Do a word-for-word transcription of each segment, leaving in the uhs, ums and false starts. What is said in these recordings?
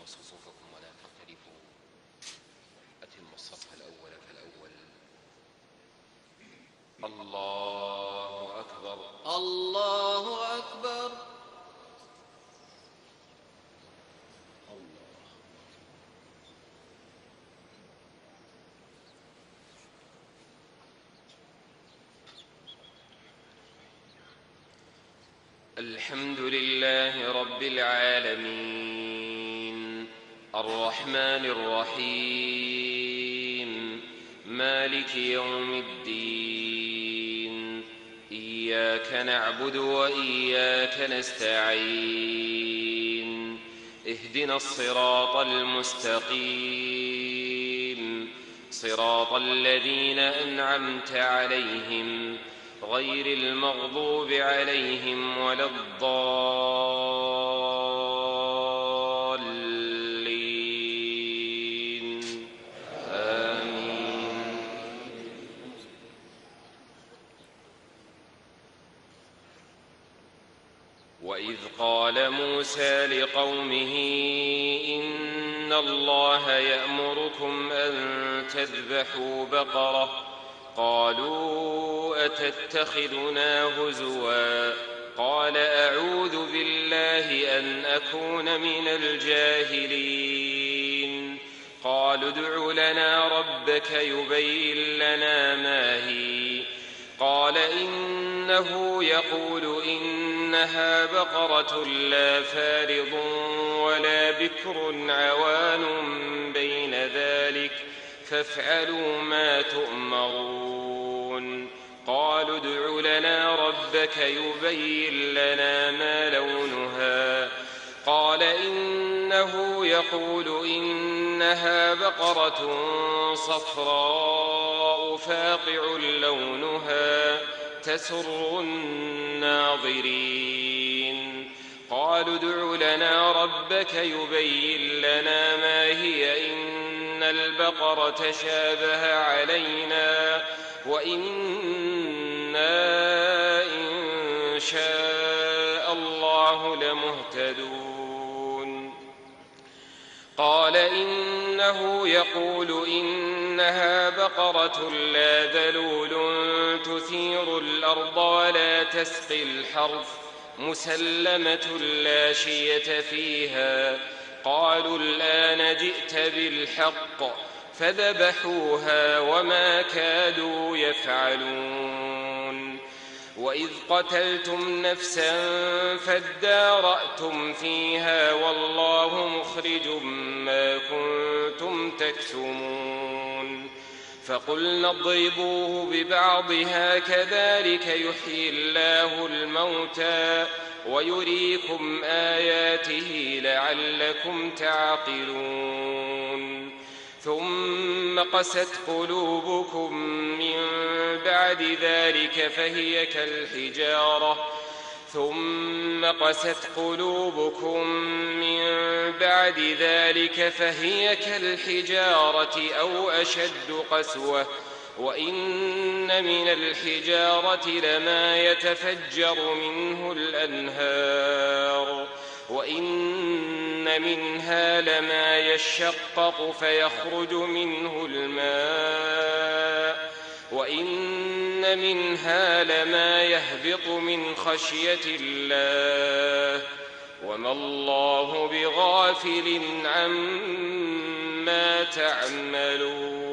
صفوفكم ولا تختلفوا. أتموا الصف الأول فالأول. الله أكبر الله أكبر. الحمد لله رب العالمين الرحمن الرحيم مالك يوم الدين. إياك نعبد وإياك نستعين. اهدنا الصراط المستقيم صراط الذين أنعمت عليهم غير المغضوب عليهم ولا الضالين. آمين. وإذ قال موسى لقومه إن الله يأمركم أن تذبحوا بقرة قالوا أتتخذنا هزوا قال أعوذ بالله أن أكون من الجاهلين. قالوا ادع لنا ربك يبين لنا ما هي. قال إنه يقول إنها بقرة لا فارض ولا بكر عوان بين ذلك فافعلوا ما تؤمرون. قالوا ادع لنا ربك يبين لنا ما لونها. قال إنه يقول إنها بقرة صفراء فاقع لونها تسر الناظرين. قالوا ادع لنا ربك يبين لنا ما هي إن البقرة شابه علينا وإنا إن شاء الله لمهتدون. قال إنه يقول إنها بقرة لا ذلول تثير الأرض ولا تسقي الحرث مسلمة لا شية فيها. قالوا الآن جئت بالحق فذبحوها وما كادوا يفعلون. وإذ قتلتم نفسا فادارأتم فيها والله مخرج ما كنتم تكتمون. فقلنا اضربوه ببعضها كذلك يحيي الله الموتى ويريكم آياته لعلكم تعقلون. ثم قست قلوبكم من بعد ذلك فهي كالحجارة ثم قست قلوبكم من بعد ذلك فهي كالحجارة أو أشد قسوة. وإن من الحجارة لما يتفجر منه الأنهار وإن منها لما يشقق فيخرج منه الماء وإن منها لما يهبط من خشية الله وما الله بغافل عما تعملون.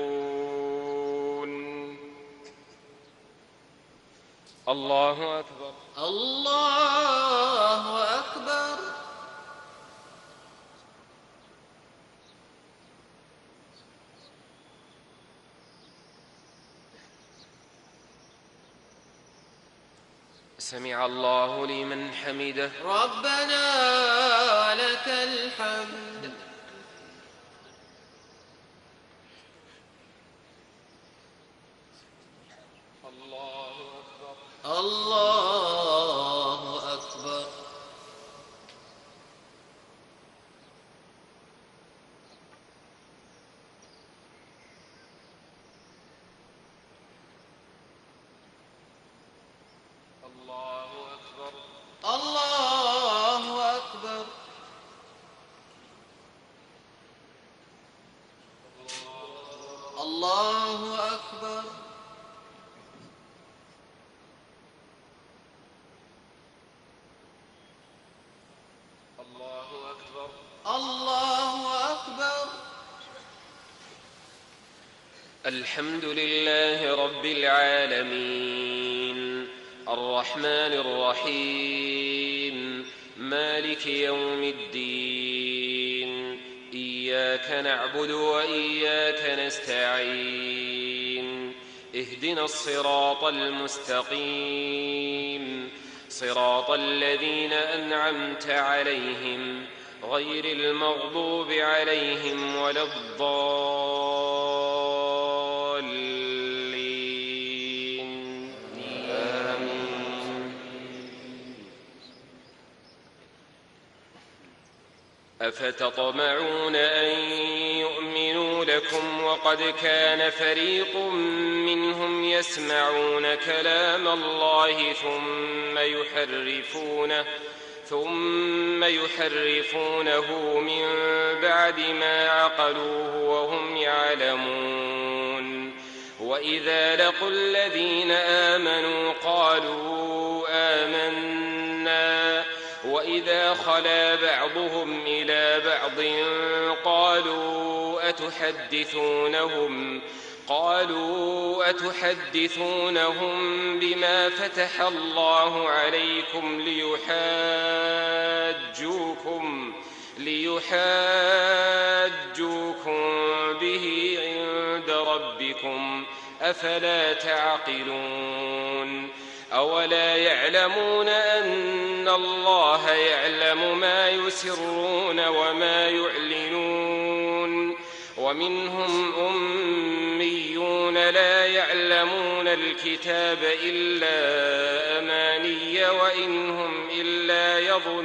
الله أكبر. الله أكبر. سمع الله لمن حمده. ربنا لك الحمد. الله أكبر. الله أكبر. الله أكبر. الله أكبر. أكبر. الله أكبر. الحمد لله رب العالمين الرحمن الرحيم مالك يوم الدين إياك نعبد وإياك نستعين اهدنا الصراط المستقيم صراط الذين أنعمت عليهم غير المغضوب عليهم ولا الضالين آمين. أفتطمعون أن يؤمنوا لكم وقد كان فريق منهم يسمعون كلام الله ثم يحرفونه ثم يحرفونه من بعد ما عقلوه وهم يعلمون وإذا لقوا الذين آمنوا قالوا آمنا وإذا خلا بعضهم إلى بعض قالوا أتحدثونهم قالوا أتحدثونهم بما فتح الله عليكم ليحاجوكم ليحاجوكم به عند ربكم أفلا تعقلون أولا يعلمون أن الله يعلم ما يسرون وما يعلنون ومنهم أميون لا يعلمون الكتاب إلا أماني وإن هم إلا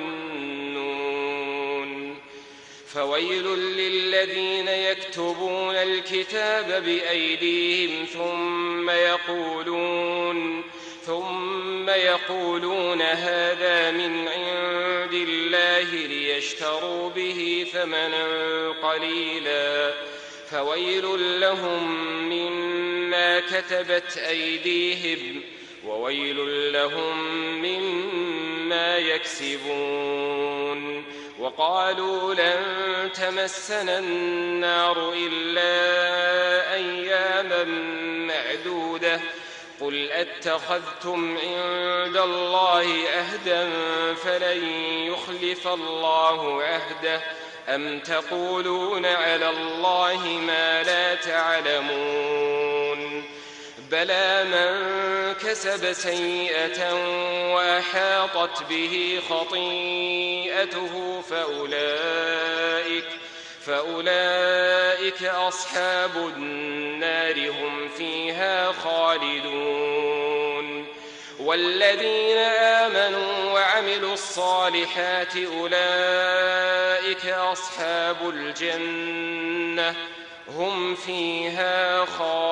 يظنون فويل للذين يكتبون الكتاب بأيديهم ثم يقولون ثم يقولون هذا من عند الله ليشتروا به ثمنا قليلا فويل لهم مما كتبت أيديهم وويل لهم مما يكسبون وقالوا لن تمسنا النار إلا أياما معدودة قل أتخذتم عند الله عهدا فلن يخلف الله عهده أم تقولون على الله ما لا تعلمون بلى من كسب سيئة وأحاطت به خطيئته فأولئك فأولئك أصحاب النار هم فيها خالدون والذين آمنوا وعملوا الصالحات أولئك أصحاب الجنة هم فيها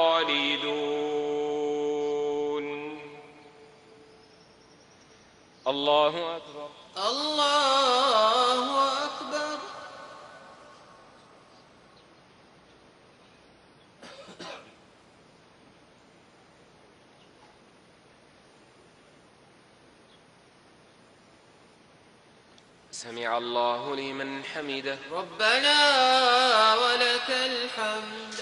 خالدون. الله أكبر. الله أكبر. سمع الله لمن حمده. ربنا ولك الحمد.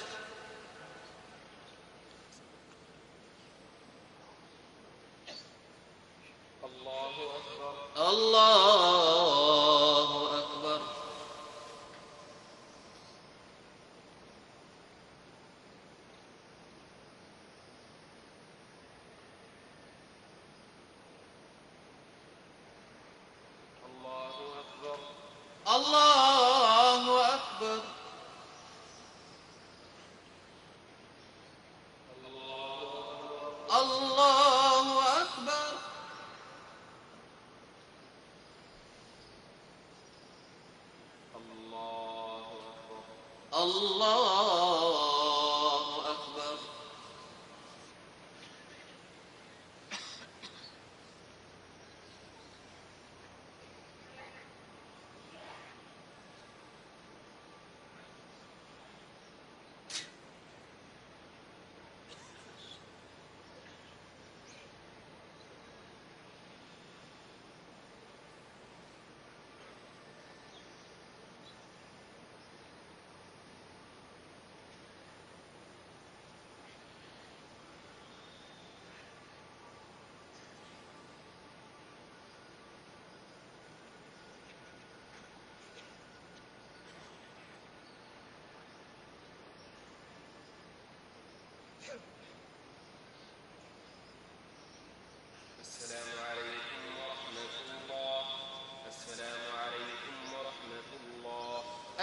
الله أكبر. الله أكبر. الله أكبر. الله أكبر. الله أكبر.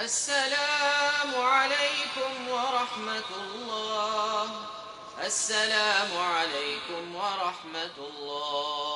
السلام عليكم ورحمة الله. السلام عليكم ورحمة الله.